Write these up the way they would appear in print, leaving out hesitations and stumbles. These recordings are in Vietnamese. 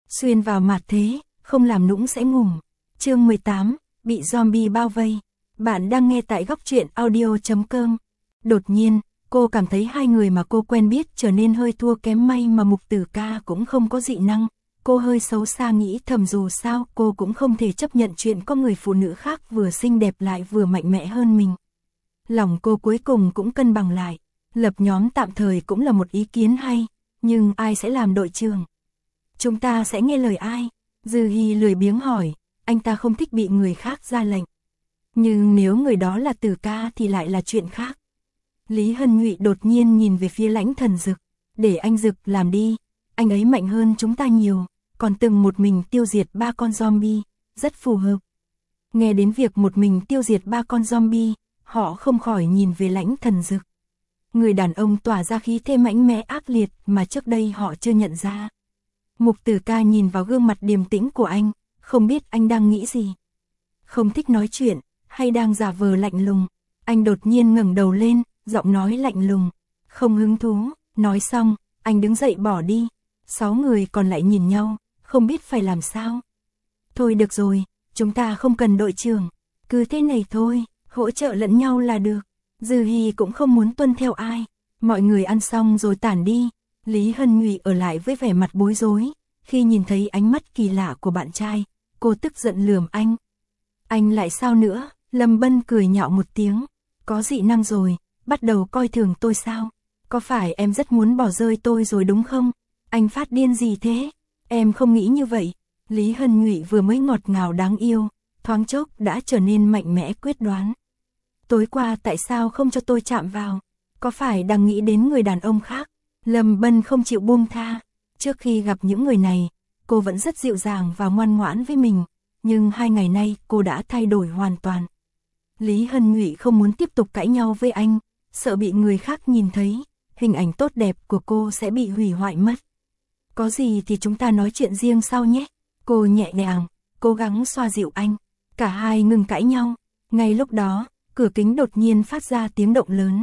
xuyên vào mặt thế, không làm nũng sẽ ngủm. Chương 18, bị zombie bao vây. Bạn đang nghe tại góc truyện audio.com. Đột nhiên, cô cảm thấy hai người mà cô quen biết trở nên hơi thua kém, may mà Mục Tử Ca cũng không có dị năng. Cô hơi xấu xa nghĩ thầm, dù sao cô cũng không thể chấp nhận chuyện có người phụ nữ khác vừa xinh đẹp lại vừa mạnh mẽ hơn mình. Lòng cô cuối cùng cũng cân bằng lại. Lập nhóm tạm thời cũng là một ý kiến hay, nhưng ai sẽ làm đội trưởng? Chúng ta sẽ nghe lời ai? Dư Hi lười biếng hỏi, anh ta không thích bị người khác ra lệnh. Nhưng nếu người đó là Tử Ca thì lại là chuyện khác. Lý Hân Nhụy đột nhiên nhìn về phía Lãnh Thần Dực, để anh Dực làm đi, anh ấy mạnh hơn chúng ta nhiều, còn từng một mình tiêu diệt 3 con zombie, rất phù hợp. Nghe đến việc một mình tiêu diệt 3 con zombie, họ không khỏi nhìn về Lãnh Thần Dực. Người đàn ông tỏa ra khí thế mạnh mẽ ác liệt mà trước đây họ chưa nhận ra. Mục Tử Ca nhìn vào gương mặt điềm tĩnh của anh, không biết anh đang nghĩ gì. Không thích nói chuyện, hay đang giả vờ lạnh lùng. Anh đột nhiên ngẩng đầu lên, giọng nói lạnh lùng. Không hứng thú, nói xong, anh đứng dậy bỏ đi. 6 người còn lại nhìn nhau, không biết phải làm sao. Thôi được rồi, chúng ta không cần đội trưởng. Cứ thế này thôi, hỗ trợ lẫn nhau là được. Dư Hi cũng không muốn tuân theo ai. Mọi người ăn xong rồi tản đi. Lý Hân Nhụy ở lại với vẻ mặt bối rối. Khi nhìn thấy ánh mắt kỳ lạ của bạn trai, cô tức giận lườm anh. Anh lại sao nữa? Lâm Bân cười nhạo một tiếng. Có dị năng rồi, bắt đầu coi thường tôi sao? Có phải em rất muốn bỏ rơi tôi rồi đúng không? Anh phát điên gì thế? Em không nghĩ như vậy. Lý Hân Nhụy vừa mới ngọt ngào đáng yêu, thoáng chốc đã trở nên mạnh mẽ quyết đoán. Tối qua tại sao không cho tôi chạm vào? Có phải đang nghĩ đến người đàn ông khác? Lâm Bân không chịu buông tha. Trước khi gặp những người này, cô vẫn rất dịu dàng và ngoan ngoãn với mình, nhưng 2 ngày nay cô đã thay đổi hoàn toàn. Lý Hân Nhụy không muốn tiếp tục cãi nhau với anh, sợ bị người khác nhìn thấy, hình ảnh tốt đẹp của cô sẽ bị hủy hoại mất. Có gì thì chúng ta nói chuyện riêng sau nhé. Cô nhẹ nhàng, cố gắng xoa dịu anh. Cả hai ngừng cãi nhau. Ngay lúc đó, cửa kính đột nhiên phát ra tiếng động lớn.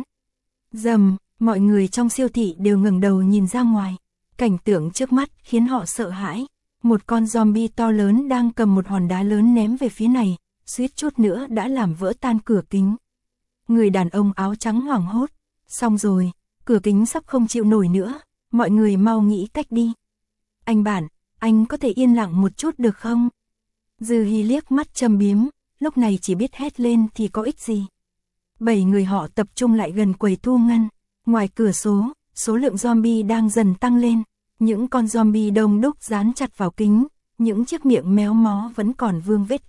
Rầm, mọi người trong siêu thị đều ngẩng đầu nhìn ra ngoài. Cảnh tượng trước mắt khiến họ sợ hãi. Một con zombie to lớn đang cầm một hòn đá lớn ném về phía này, suýt chút nữa đã làm vỡ tan cửa kính. Người đàn ông áo trắng hoảng hốt. Xong rồi, cửa kính sắp không chịu nổi nữa. Mọi người mau nghĩ cách đi. Anh Bản, anh có thể yên lặng một chút được không? Dư Hi liếc mắt châm biếm, lúc này chỉ biết hét lên thì có ích gì. 7 người họ tập trung lại gần quầy thu ngân. Ngoài cửa số lượng zombie đang dần tăng lên. Những con zombie đông đúc dán chặt vào kính, những chiếc miệng méo mó vẫn còn vương vết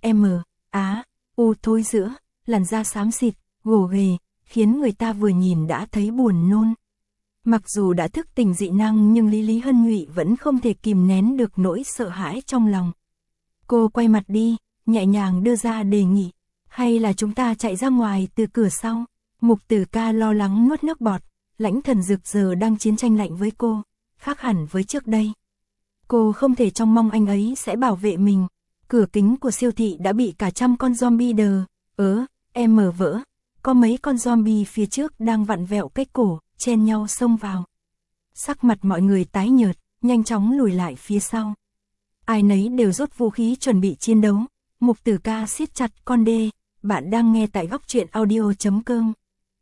U thối giữa, làn da xám xịt, gồ ghề, khiến người ta vừa nhìn đã thấy buồn nôn. Mặc dù đã thức tỉnh dị năng nhưng Lý Hân Nhụy vẫn không thể kìm nén được nỗi sợ hãi trong lòng. Cô quay mặt đi, nhẹ nhàng đưa ra đề nghị, hay là chúng ta chạy ra ngoài từ cửa sau. Mục Tử Ca lo lắng nuốt nước bọt, Lãnh Thần Dực giờ đang chiến tranh lạnh với cô, khác hẳn với trước đây. Cô không thể trông mong anh ấy sẽ bảo vệ mình. Cửa kính của siêu thị đã bị cả trăm con zombie mở vỡ. Có mấy con zombie phía trước đang vặn vẹo cái cổ, chen nhau xông vào. Sắc mặt mọi người tái nhợt, nhanh chóng lùi lại phía sau. Ai nấy đều rút vũ khí chuẩn bị chiến đấu. Mục Tử Ca siết chặt con đê. Bạn đang nghe tại góc truyện audio.com.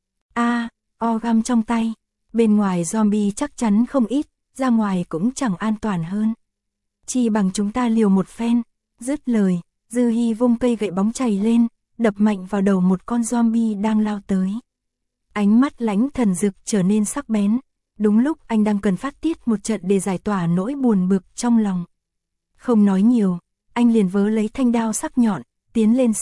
Găm trong tay. Bên ngoài zombie chắc chắn không ít, ra ngoài cũng chẳng an toàn hơn. Chỉ bằng chúng ta liều một phen. Dứt lời, Dư Hi vung cây gậy bóng chày lên, đập mạnh vào đầu một con zombie đang lao tới. Ánh mắt Lãnh Thần Dực trở nên sắc bén. Đúng lúc anh đang cần phát tiết một trận để giải tỏa nỗi buồn bực trong lòng. Không nói nhiều, anh liền vớ lấy thanh đao sắc nhọn, tiến lên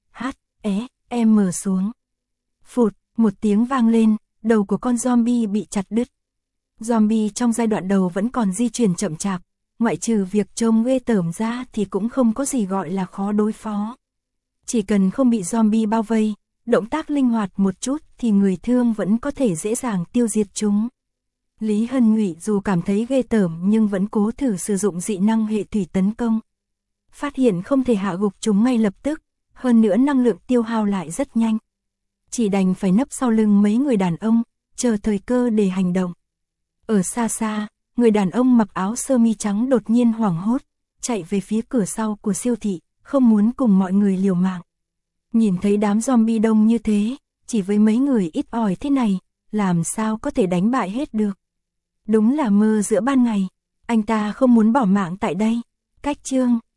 xuống. Phụt, một tiếng vang lên, đầu của con zombie bị chặt đứt. Zombie trong giai đoạn đầu vẫn còn di chuyển chậm chạp, ngoại trừ việc trông ghê tởm ra thì cũng không có gì gọi là khó đối phó. Chỉ cần không bị zombie bao vây, động tác linh hoạt một chút thì người thương vẫn có thể dễ dàng tiêu diệt chúng. Lý Hân Nhụy dù cảm thấy ghê tởm nhưng vẫn cố thử sử dụng dị năng hệ thủy tấn công. Phát hiện không thể hạ gục chúng ngay lập tức, hơn nữa năng lượng tiêu hao lại rất nhanh. Chỉ đành phải nấp sau lưng mấy người đàn ông, chờ thời cơ để hành động. Ở xa xa, người đàn ông mặc áo sơ mi trắng đột nhiên hoảng hốt, chạy về phía cửa sau của siêu thị, không muốn cùng mọi người liều mạng. Nhìn thấy đám zombie đông như thế, chỉ với mấy người ít ỏi thế này, làm sao có thể đánh bại hết được. Đúng là mơ giữa ban ngày, anh ta không muốn bỏ mạng tại đây. Cách chương